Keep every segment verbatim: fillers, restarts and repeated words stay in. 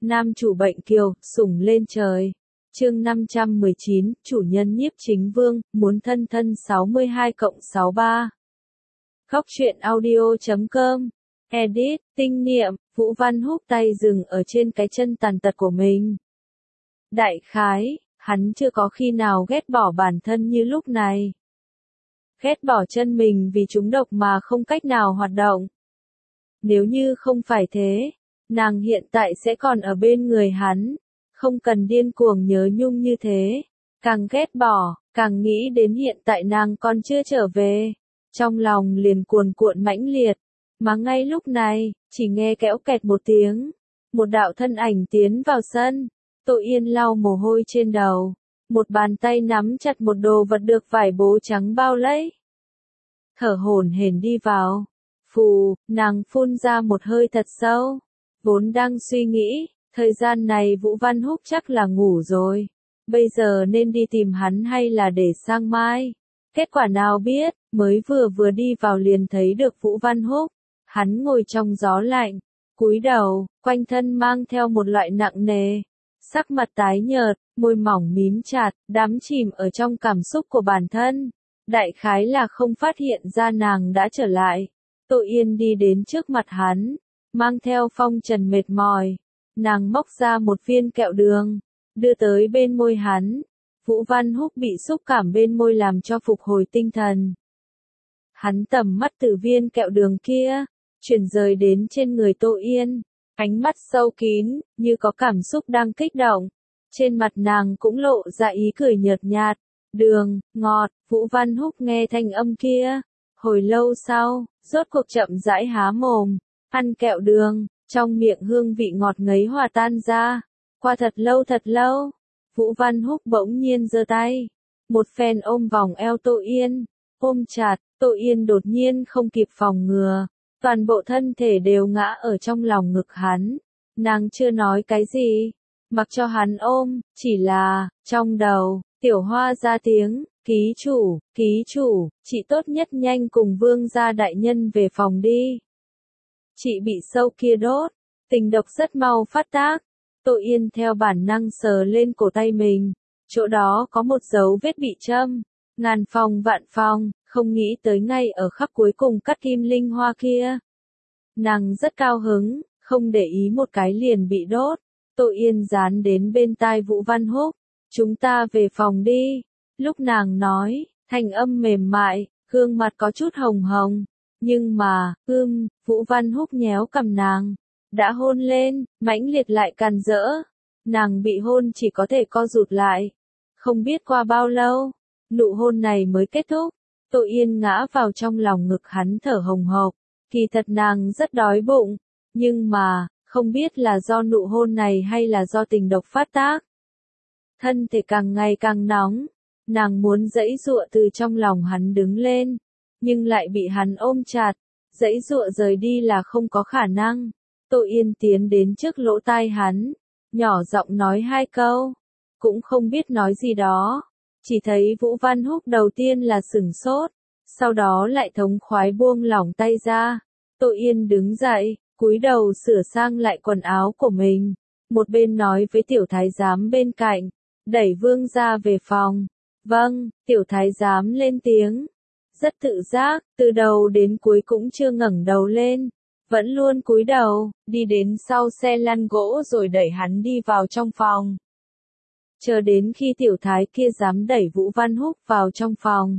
Nam chủ bệnh kiều, sủng lên trời. Chương năm trăm mười chín, chủ nhân Nhiếp Chính Vương, muốn thân thân sáu mươi hai cộng sáu mươi ba. Góc truyện audio chấm com. Edit, tinh niệm, Vũ Văn Húc tay dừng ở trên cái chân tàn tật của mình. Đại khái, hắn chưa có khi nào ghét bỏ bản thân như lúc này. Ghét bỏ chân mình vì trúng độc mà không cách nào hoạt động. Nếu như không phải thế, nàng hiện tại sẽ còn ở bên người hắn, không cần điên cuồng nhớ nhung như thế. Càng ghét bỏ, càng nghĩ đến hiện tại nàng còn chưa trở về, trong lòng liền cuồn cuộn mãnh liệt. Mà ngay lúc này, chỉ nghe kéo kẹt một tiếng, một đạo thân ảnh tiến vào sân. Tô Yên lau mồ hôi trên đầu, một bàn tay nắm chặt một đồ vật được vải bố trắng bao lấy. Thở hổn hển đi vào. Phù, nàng phun ra một hơi thật sâu. Vốn đang suy nghĩ, thời gian này Vũ Văn Húc chắc là ngủ rồi. Bây giờ nên đi tìm hắn hay là để sang mai? Kết quả nào biết, mới vừa vừa đi vào liền thấy được Vũ Văn Húc. Hắn ngồi trong gió lạnh, cúi đầu, quanh thân mang theo một loại nặng nề. Sắc mặt tái nhợt, môi mỏng mím chặt, đắm chìm ở trong cảm xúc của bản thân. Đại khái là không phát hiện ra nàng đã trở lại. Tô Yên đi đến trước mặt hắn, mang theo phong trần mệt mỏi. Nàng móc ra một viên kẹo đường, đưa tới bên môi hắn. Vũ Văn Húc bị xúc cảm bên môi làm cho phục hồi tinh thần. Hắn tầm mắt từ viên kẹo đường kia, chuyển rời đến trên người Tô Yên. Ánh mắt sâu kín, như có cảm xúc đang kích động. Trên mặt nàng cũng lộ ra ý cười nhợt nhạt. Đường, ngọt, Vũ Văn Húc nghe thanh âm kia. Hồi lâu sau, rốt cuộc chậm rãi há mồm, ăn kẹo đường, trong miệng hương vị ngọt ngấy hòa tan ra. Qua thật lâu thật lâu, Vũ Văn Húc bỗng nhiên giơ tay, một phen ôm vòng eo Tô Yên, ôm chặt. Tô Yên đột nhiên không kịp phòng ngừa, toàn bộ thân thể đều ngã ở trong lòng ngực hắn. Nàng chưa nói cái gì, mặc cho hắn ôm, chỉ là, trong đầu, Tiểu Hoa ra tiếng, ký chủ, ký chủ, chị tốt nhất nhanh cùng Vương gia đại nhân về phòng đi. Chị bị sâu kia đốt, tình độc rất mau phát tác. Tô Yên theo bản năng sờ lên cổ tay mình, chỗ đó có một dấu vết bị châm. Ngàn phòng vạn phòng, không nghĩ tới ngay ở khắc cuối cùng cắt kim linh hoa kia. Nàng rất cao hứng, không để ý một cái liền bị đốt. Tô Yên dán đến bên tai Vũ Văn Húc, chúng ta về phòng đi. Lúc nàng nói, thanh âm mềm mại, gương mặt có chút hồng hồng. Nhưng mà, ưm, Vũ Văn Húc nhéo cằm nàng, đã hôn lên, mãnh liệt lại càn rỡ. Nàng bị hôn chỉ có thể co rụt lại. Không biết qua bao lâu, nụ hôn này mới kết thúc. Tô Yên ngã vào trong lòng ngực hắn thở hồng hộc. Kỳ thật nàng rất đói bụng, nhưng mà, không biết là do nụ hôn này hay là do tình độc phát tác. Thân thể càng ngày càng nóng, nàng muốn giãy giụa từ trong lòng hắn đứng lên, nhưng lại bị hắn ôm chặt. Giãy giụa rời đi là không có khả năng. Tô Yên tiến đến trước lỗ tai hắn, nhỏ giọng nói hai câu, cũng không biết nói gì đó. Chỉ thấy Vũ Văn Húc đầu tiên là sửng sốt, sau đó lại thống khoái buông lỏng tay ra. Tô Yên đứng dậy, cúi đầu sửa sang lại quần áo của mình, một bên nói với tiểu thái giám bên cạnh, đẩy Vương gia về phòng. Vâng, tiểu thái giám lên tiếng, rất tự giác, từ đầu đến cuối cũng chưa ngẩng đầu lên, vẫn luôn cúi đầu, đi đến sau xe lăn gỗ rồi đẩy hắn đi vào trong phòng. Chờ đến khi tiểu thái kia dám đẩy Vũ Văn Húc vào trong phòng,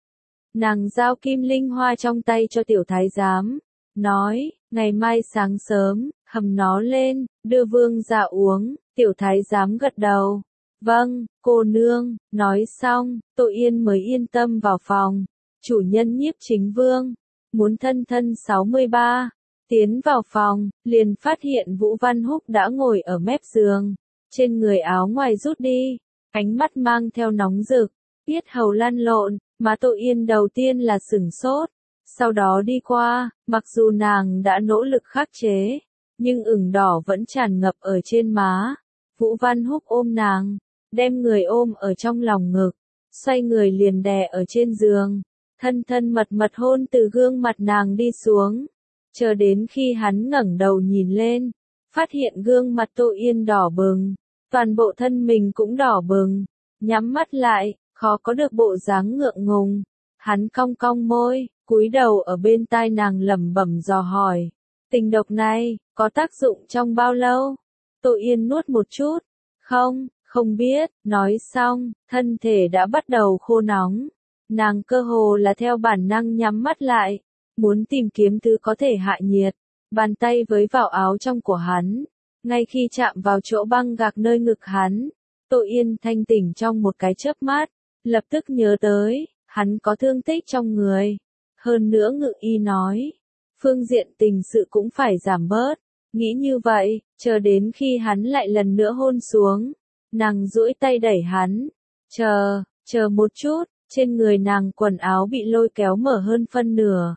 nàng giao kim linh hoa trong tay cho tiểu thái giám, nói, ngày mai sáng sớm, hầm nó lên, đưa Vương gia uống. Tiểu thái giám gật đầu, vâng, cô nương. Nói xong, Tô Yên mới yên tâm vào phòng. Chủ nhân Nhiếp Chính Vương, muốn thân thân sáu mươi ba. Tiến vào phòng, liền phát hiện Vũ Văn Húc đã ngồi ở mép giường, trên người áo ngoài rút đi, ánh mắt mang theo nóng rực, yết hầu lăn lộn. Mà Tô Yên đầu tiên là sửng sốt, sau đó đi qua, mặc dù nàng đã nỗ lực khắc chế, nhưng ửng đỏ vẫn tràn ngập ở trên má. Vũ Văn Húc ôm nàng, đem người ôm ở trong lòng ngực, xoay người liền đè ở trên giường, thân thân mật mật hôn từ gương mặt nàng đi xuống, chờ đến khi hắn ngẩng đầu nhìn lên, phát hiện gương mặt Tô Yên đỏ bừng, toàn bộ thân mình cũng đỏ bừng, nhắm mắt lại, khó có được bộ dáng ngượng ngùng. Hắn cong cong môi, cúi đầu ở bên tai nàng lẩm bẩm dò hỏi, tình độc này, có tác dụng trong bao lâu? Tô Yên nuốt một chút, không, không biết, nói xong, thân thể đã bắt đầu khô nóng. Nàng cơ hồ là theo bản năng nhắm mắt lại, muốn tìm kiếm thứ có thể hạ nhiệt. Bàn tay với vào áo trong của hắn, ngay khi chạm vào chỗ băng gạc nơi ngực hắn, Tô Yên thanh tỉnh trong một cái chớp mắt, lập tức nhớ tới, hắn có thương tích trong người. Hơn nữa Ngự Y nói, phương diện tình sự cũng phải giảm bớt. Nghĩ như vậy, chờ đến khi hắn lại lần nữa hôn xuống, nàng duỗi tay đẩy hắn. Chờ, chờ một chút, trên người nàng quần áo bị lôi kéo mở hơn phân nửa.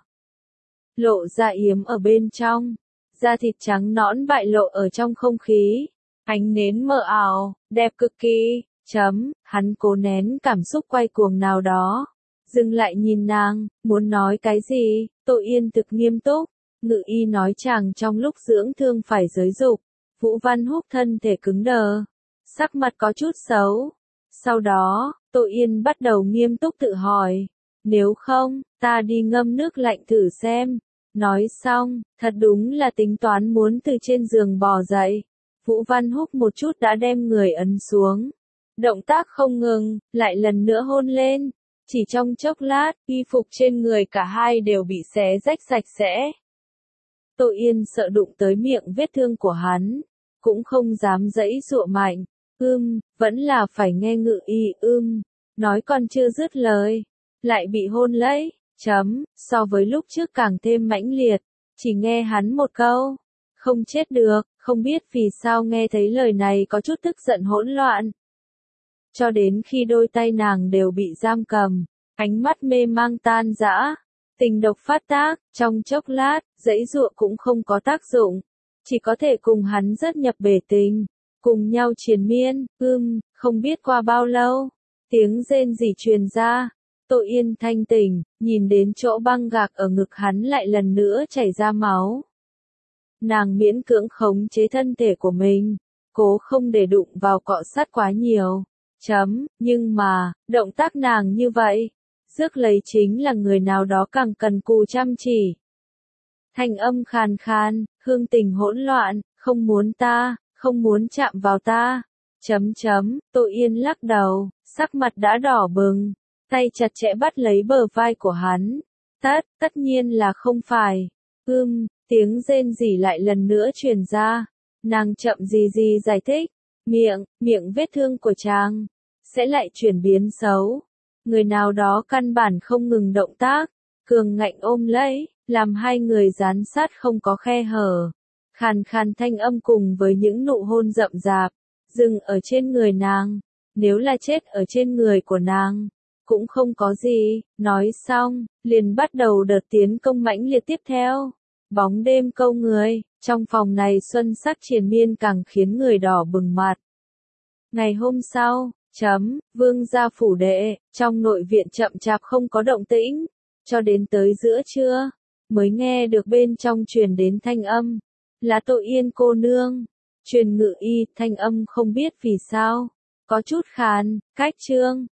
Lộ ra yếm ở bên trong, da thịt trắng nõn bại lộ ở trong không khí, ánh nến mờ ảo, đẹp cực kỳ, chấm, hắn cố nén cảm xúc quay cuồng nào đó, dừng lại nhìn nàng, muốn nói cái gì, Tô Yên thực nghiêm túc, Ngự Y nói chàng trong lúc dưỡng thương phải giới dục, Vũ Văn Húc thân thể cứng đờ, sắc mặt có chút xấu, sau đó, Tô Yên bắt đầu nghiêm túc tự hỏi, nếu không, ta đi ngâm nước lạnh thử xem. Nói xong, thật đúng là tính toán muốn từ trên giường bò dậy. Vũ Văn Húc một chút đã đem người ấn xuống. Động tác không ngừng, lại lần nữa hôn lên. Chỉ trong chốc lát, y phục trên người cả hai đều bị xé rách sạch sẽ. Tô Yên sợ đụng tới miệng vết thương của hắn, cũng không dám giãy giụa mạnh. Ưm, vẫn là phải nghe Ngự Y ưm, nói còn chưa dứt lời, lại bị hôn lấy. Chấm, so với lúc trước càng thêm mãnh liệt, chỉ nghe hắn một câu, không chết được, không biết vì sao nghe thấy lời này có chút tức giận hỗn loạn. Cho đến khi đôi tay nàng đều bị giam cầm, ánh mắt mê mang tan rã, tình độc phát tác, trong chốc lát, giãy giụa cũng không có tác dụng, chỉ có thể cùng hắn rất nhập bể tình, cùng nhau triền miên, ưm, không biết qua bao lâu, tiếng rên rỉ truyền ra. Tô Yên thanh tỉnh, nhìn đến chỗ băng gạc ở ngực hắn lại lần nữa chảy ra máu. Nàng miễn cưỡng khống chế thân thể của mình, cố không để đụng vào cọ sát quá nhiều. Chấm, nhưng mà, động tác nàng như vậy, rước lấy chính là người nào đó càng cần cù chăm chỉ. Thanh âm khàn khàn, hương tình hỗn loạn, không muốn ta, không muốn chạm vào ta. Chấm chấm, Tô Yên lắc đầu, sắc mặt đã đỏ bừng. Tay chặt chẽ bắt lấy bờ vai của hắn. Tất, tất nhiên là không phải. Ưm, tiếng rên rỉ lại lần nữa truyền ra. Nàng chậm gì gì giải thích. Miệng, miệng vết thương của chàng, sẽ lại chuyển biến xấu. Người nào đó căn bản không ngừng động tác, cường ngạnh ôm lấy, làm hai người dán sát không có khe hở. Khàn khàn thanh âm cùng với những nụ hôn rậm rạp, dừng ở trên người nàng. Nếu là chết ở trên người của nàng, cũng không có gì, nói xong, liền bắt đầu đợt tiến công mãnh liệt tiếp theo. Bóng đêm câu người, trong phòng này xuân sắc triền miên càng khiến người đỏ bừng mặt. Ngày hôm sau, chấm, vương gia phủ đệ, trong nội viện chậm chạp không có động tĩnh, cho đến tới giữa trưa, mới nghe được bên trong truyền đến thanh âm, là Tô Yên cô nương, truyền Ngự Y, thanh âm không biết vì sao, có chút khàn, cách trương.